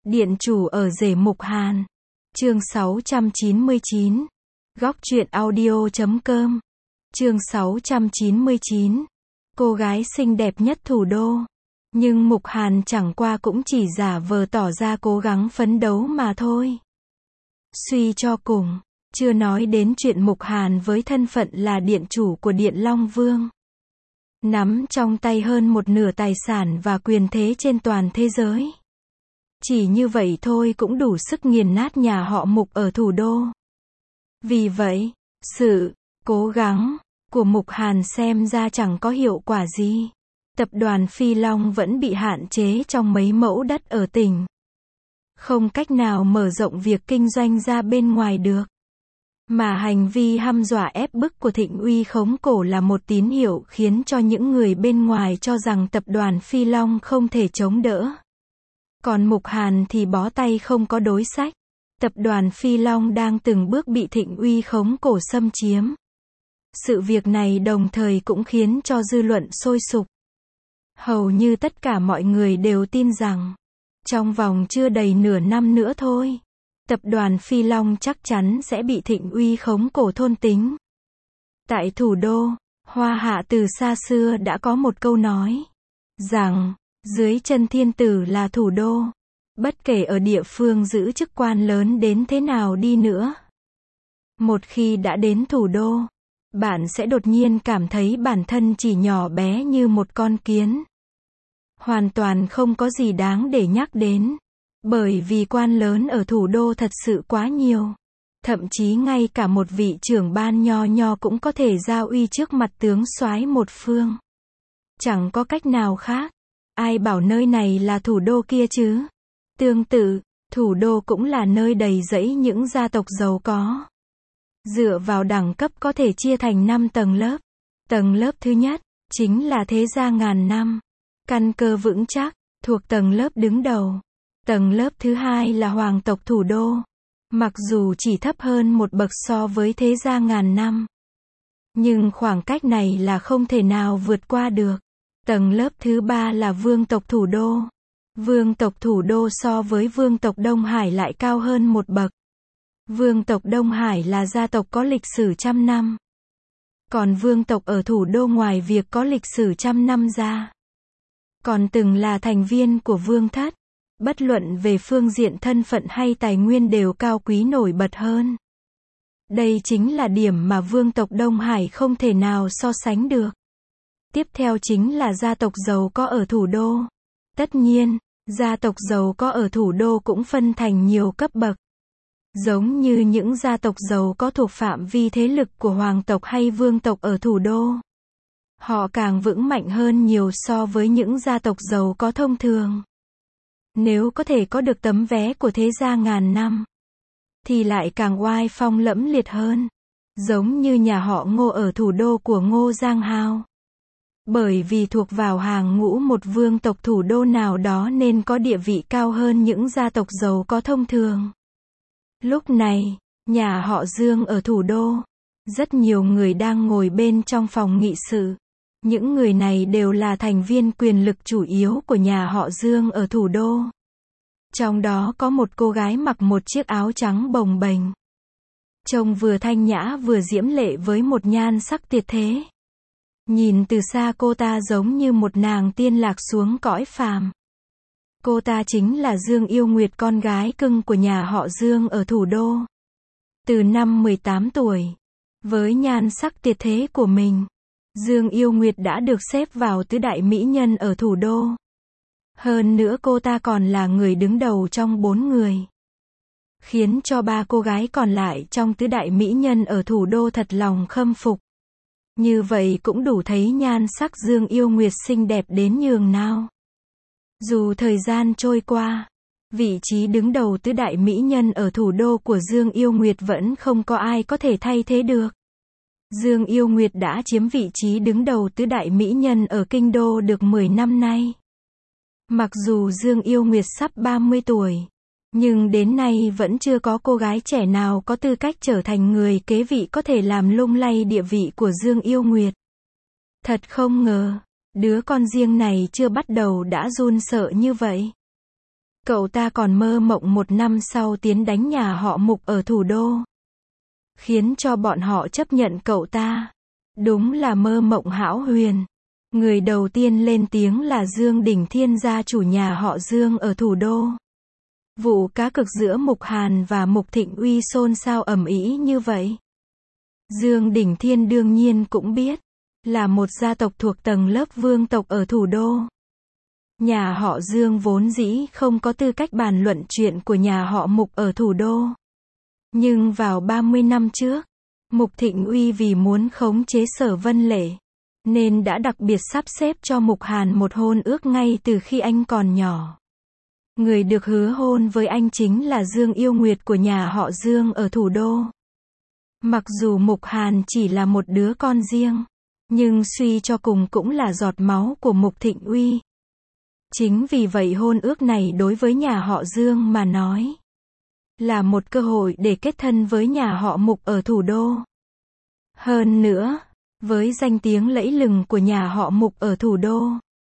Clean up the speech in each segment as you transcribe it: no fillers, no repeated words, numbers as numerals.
Điện chủ ở rể Mục Hàn. Chương 699. Góc truyện audio.com. Chương 699. Cô gái xinh đẹp nhất thủ đô. Nhưng Mục Hàn chẳng qua cũng chỉ giả vờ tỏ ra cố gắng phấn đấu mà thôi. Suy cho cùng, chưa nói đến chuyện Mục Hàn với thân phận là điện chủ của Điện Long Vương, nắm trong tay hơn một nửa tài sản và quyền thế trên toàn thế giới. Chỉ như vậy thôi cũng đủ sức nghiền nát nhà họ Mục ở thủ đô. Vì vậy, sự cố gắng của Mục Hàn xem ra chẳng có hiệu quả gì. Tập đoàn Phi Long vẫn bị hạn chế trong mấy mẫu đất ở tỉnh, không cách nào mở rộng việc kinh doanh ra bên ngoài được. Mà hành vi hăm dọa ép bức của Thịnh Uy Khống Cổ là một tín hiệu khiến cho những người bên ngoài cho rằng tập đoàn Phi Long không thể chống đỡ. Còn Mục Hàn thì bó tay không có đối sách. Tập đoàn Phi Long đang từng bước bị Thịnh Uy Khống Cổ xâm chiếm. Sự việc này đồng thời cũng khiến cho dư luận sôi sục. Hầu như tất cả mọi người đều tin rằng, trong vòng chưa đầy nửa năm nữa thôi, tập đoàn Phi Long chắc chắn sẽ bị Thịnh Uy Khống Cổ thôn tính. Tại thủ đô, Hoa Hạ từ xa xưa đã có một câu nói rằng, dưới chân thiên tử là thủ đô. Bất kể ở địa phương giữ chức quan lớn đến thế nào đi nữa, một khi đã đến thủ đô, bạn sẽ đột nhiên cảm thấy bản thân chỉ nhỏ bé như một con kiến. Hoàn toàn không có gì đáng để nhắc đến. Bởi vì quan lớn ở thủ đô thật sự quá nhiều. Thậm chí ngay cả một vị trưởng ban nho nho cũng có thể giao uy trước mặt tướng soái một phương. Chẳng có cách nào khác. Ai bảo nơi này là thủ đô kia chứ? Tương tự, thủ đô cũng là nơi đầy rẫy những gia tộc giàu có. Dựa vào đẳng cấp có thể chia thành 5 tầng lớp. Tầng lớp thứ nhất, chính là thế gia ngàn năm. Căn cơ vững chắc, thuộc tầng lớp đứng đầu. Tầng lớp thứ hai là hoàng tộc thủ đô. Mặc dù chỉ thấp hơn một bậc so với thế gia ngàn năm, nhưng khoảng cách này là không thể nào vượt qua được. Tầng lớp thứ ba là vương tộc thủ đô. Vương tộc thủ đô so với vương tộc Đông Hải lại cao hơn một bậc. Vương tộc Đông Hải là gia tộc có lịch sử trăm năm. Còn vương tộc ở thủ đô ngoài việc có lịch sử trăm năm ra, còn từng là thành viên của vương thất. Bất luận về phương diện thân phận hay tài nguyên đều cao quý nổi bật hơn. Đây chính là điểm mà vương tộc Đông Hải không thể nào so sánh được. Tiếp theo chính là gia tộc giàu có ở thủ đô. Tất nhiên, gia tộc giàu có ở thủ đô cũng phân thành nhiều cấp bậc. Giống như những gia tộc giàu có thuộc phạm vi thế lực của hoàng tộc hay vương tộc ở thủ đô, họ càng vững mạnh hơn nhiều so với những gia tộc giàu có thông thường. Nếu có thể có được tấm vé của thế gia ngàn năm, thì lại càng oai phong lẫm liệt hơn. Giống như nhà họ Ngô ở thủ đô của Ngô Giang Hao. Bởi vì thuộc vào hàng ngũ một vương tộc thủ đô nào đó nên có địa vị cao hơn những gia tộc giàu có thông thường. Lúc này, nhà họ Dương ở thủ đô, rất nhiều người đang ngồi bên trong phòng nghị sự. Những người này đều là thành viên quyền lực chủ yếu của nhà họ Dương ở thủ đô. Trong đó có một cô gái mặc một chiếc áo trắng bồng bềnh, trông vừa thanh nhã vừa diễm lệ với một nhan sắc tuyệt thế. Nhìn từ xa cô ta giống như một nàng tiên lạc xuống cõi phàm. Cô ta chính là Dương Yêu Nguyệt, con gái cưng của nhà họ Dương ở thủ đô. Từ năm 18 tuổi, với nhan sắc tuyệt thế của mình, Dương Yêu Nguyệt đã được xếp vào tứ đại mỹ nhân ở thủ đô. Hơn nữa cô ta còn là người đứng đầu trong 4 người, khiến cho 3 cô gái còn lại trong tứ đại mỹ nhân ở thủ đô thật lòng khâm phục. Như vậy cũng đủ thấy nhan sắc Dương Yêu Nguyệt xinh đẹp đến nhường nào. Dù thời gian trôi qua, vị trí đứng đầu tứ đại mỹ nhân ở thủ đô của Dương Yêu Nguyệt vẫn không có ai có thể thay thế được. Dương Yêu Nguyệt đã chiếm vị trí đứng đầu tứ đại mỹ nhân ở kinh đô được 10 năm nay. Mặc dù Dương Yêu Nguyệt sắp 30 tuổi, nhưng đến nay vẫn chưa có cô gái trẻ nào có tư cách trở thành người kế vị có thể làm lung lay địa vị của Dương Yêu Nguyệt. Thật không ngờ, đứa con riêng này chưa bắt đầu đã run sợ như vậy. Cậu ta còn mơ mộng 1 năm sau tiến đánh nhà họ Mục ở thủ đô, khiến cho bọn họ chấp nhận cậu ta. Đúng là mơ mộng hão huyền. Người đầu tiên lên tiếng là Dương Đỉnh Thiên, gia chủ nhà họ Dương ở thủ đô. Vụ cá cược giữa Mục Hàn và Mục Thịnh Uy xôn xao ầm ĩ như vậy. Dương Đỉnh Thiên đương nhiên cũng biết, là một gia tộc thuộc tầng lớp vương tộc ở thủ đô. Nhà họ Dương vốn dĩ không có tư cách bàn luận chuyện của nhà họ Mục ở thủ đô. Nhưng vào 30 năm trước, Mục Thịnh Uy vì muốn khống chế Sở Vân Lệ, nên đã đặc biệt sắp xếp cho Mục Hàn một hôn ước ngay từ khi anh còn nhỏ. Người được hứa hôn với anh chính là Dương Yêu Nguyệt của nhà họ Dương ở thủ đô. Mặc dù Mục Hàn chỉ là một đứa con riêng, nhưng suy cho cùng cũng là giọt máu của Mục Thịnh Uy. Chính vì vậy hôn ước này đối với nhà họ Dương mà nói, là một cơ hội để kết thân với nhà họ Mục ở thủ đô. Hơn nữa, với danh tiếng lẫy lừng của nhà họ Mục ở thủ đô,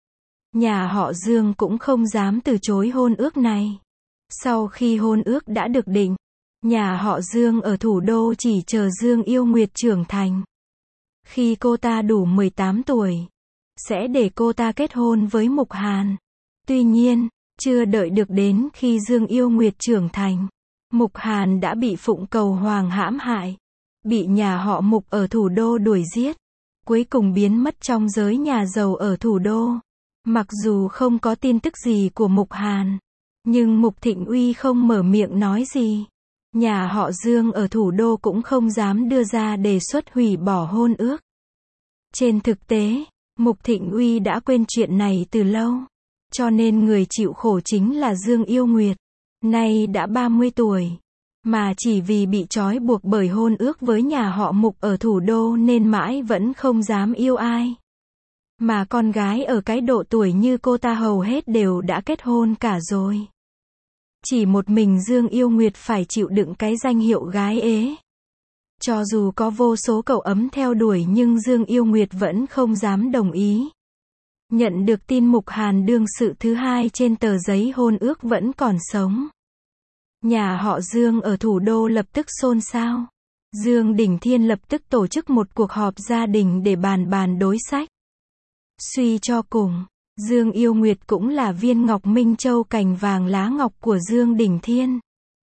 nhà họ Dương cũng không dám từ chối hôn ước này. Sau khi hôn ước đã được định, nhà họ Dương ở thủ đô chỉ chờ Dương Yêu Nguyệt trưởng thành. Khi cô ta đủ 18 tuổi, sẽ để cô ta kết hôn với Mục Hàn. Tuy nhiên, chưa đợi được đến khi Dương Yêu Nguyệt trưởng thành, Mục Hàn đã bị Phụng Cầu Hoàng hãm hại, bị nhà họ Mục ở thủ đô đuổi giết, cuối cùng biến mất trong giới nhà giàu ở thủ đô. Mặc dù không có tin tức gì của Mục Hàn, nhưng Mục Thịnh Uy không mở miệng nói gì. Nhà họ Dương ở thủ đô cũng không dám đưa ra đề xuất hủy bỏ hôn ước. Trên thực tế, Mục Thịnh Uy đã quên chuyện này từ lâu. Cho nên người chịu khổ chính là Dương Yêu Nguyệt. Nay đã 30 tuổi. Mà chỉ vì bị trói buộc bởi hôn ước với nhà họ Mục ở thủ đô nên mãi vẫn không dám yêu ai. Mà con gái ở cái độ tuổi như cô ta hầu hết đều đã kết hôn cả rồi. Chỉ một mình Dương Yêu Nguyệt phải chịu đựng cái danh hiệu gái ế. Cho dù có vô số cậu ấm theo đuổi nhưng Dương Yêu Nguyệt vẫn không dám đồng ý. Nhận được tin Mục Hàn đương sự thứ hai trên tờ giấy hôn ước vẫn còn sống, nhà họ Dương ở thủ đô lập tức xôn xao. Dương Đỉnh Thiên lập tức tổ chức một cuộc họp gia đình để bàn đối sách. Suy cho cùng, Dương Yêu Nguyệt cũng là viên ngọc minh châu cành vàng lá ngọc của Dương Đỉnh Thiên.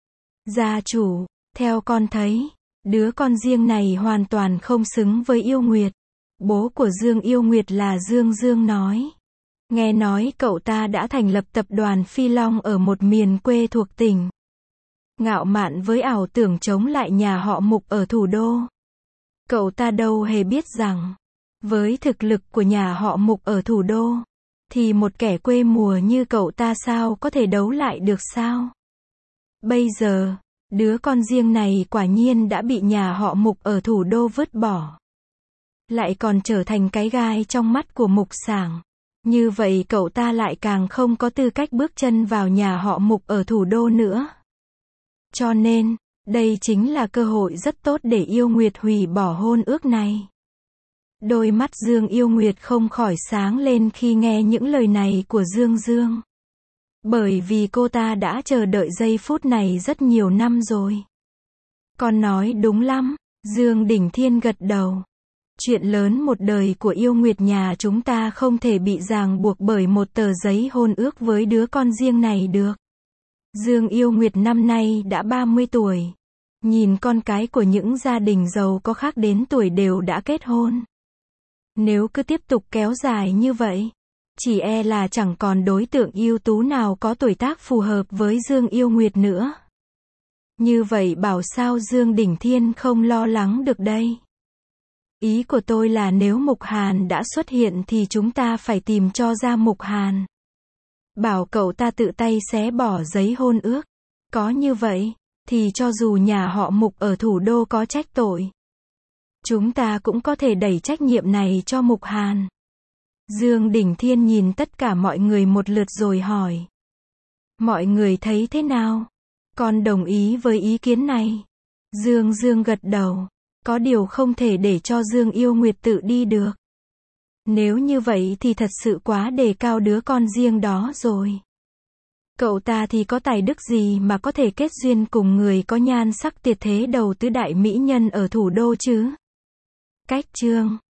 Gia chủ, theo con thấy, đứa con riêng này hoàn toàn không xứng với Yêu Nguyệt. Bố của Dương Yêu Nguyệt là Dương Dương nói. Nghe nói cậu ta đã thành lập tập đoàn Phi Long ở một miền quê thuộc tỉnh. Ngạo mạn với ảo tưởng chống lại nhà họ Mục ở thủ đô. Cậu ta đâu hề biết rằng, với thực lực của nhà họ Mục ở thủ đô, thì một kẻ quê mùa như cậu ta sao có thể đấu lại được sao? Bây giờ, đứa con riêng này quả nhiên đã bị nhà họ Mục ở thủ đô vứt bỏ. Lại còn trở thành cái gai trong mắt của Mục Sảng. Như vậy cậu ta lại càng không có tư cách bước chân vào nhà họ Mục ở thủ đô nữa. Cho nên, đây chính là cơ hội rất tốt để Yêu Nguyệt hủy bỏ hôn ước này. Đôi mắt Dương Yêu Nguyệt không khỏi sáng lên khi nghe những lời này của Dương Dương. Bởi vì cô ta đã chờ đợi giây phút này rất nhiều năm rồi. Con nói đúng lắm, Dương Đỉnh Thiên gật đầu. Chuyện lớn một đời của Yêu Nguyệt nhà chúng ta không thể bị ràng buộc bởi một tờ giấy hôn ước với đứa con riêng này được. Dương Yêu Nguyệt năm nay đã 30 tuổi. Nhìn con cái của những gia đình giàu có khác đến tuổi đều đã kết hôn. Nếu cứ tiếp tục kéo dài như vậy, chỉ e là chẳng còn đối tượng ưu tú nào có tuổi tác phù hợp với Dương Yêu Nguyệt nữa. Như vậy bảo sao Dương Đỉnh Thiên không lo lắng được đây? Ý của tôi là nếu Mục Hàn đã xuất hiện thì chúng ta phải tìm cho ra Mục Hàn. Bảo cậu ta tự tay xé bỏ giấy hôn ước. Có như vậy, thì cho dù nhà họ Mục ở thủ đô có trách tội, chúng ta cũng có thể đẩy trách nhiệm này cho Mục Hàn. Dương Đỉnh Thiên nhìn tất cả mọi người một lượt rồi hỏi. Mọi người thấy thế nào? Con đồng ý với ý kiến này. Dương Dương gật đầu. Có điều không thể để cho Dương Yêu Nguyệt tự đi được. Nếu như vậy thì thật sự quá đề cao đứa con riêng đó rồi. Cậu ta thì có tài đức gì mà có thể kết duyên cùng người có nhan sắc tuyệt thế đầu tứ đại mỹ nhân ở thủ đô chứ? Cách chương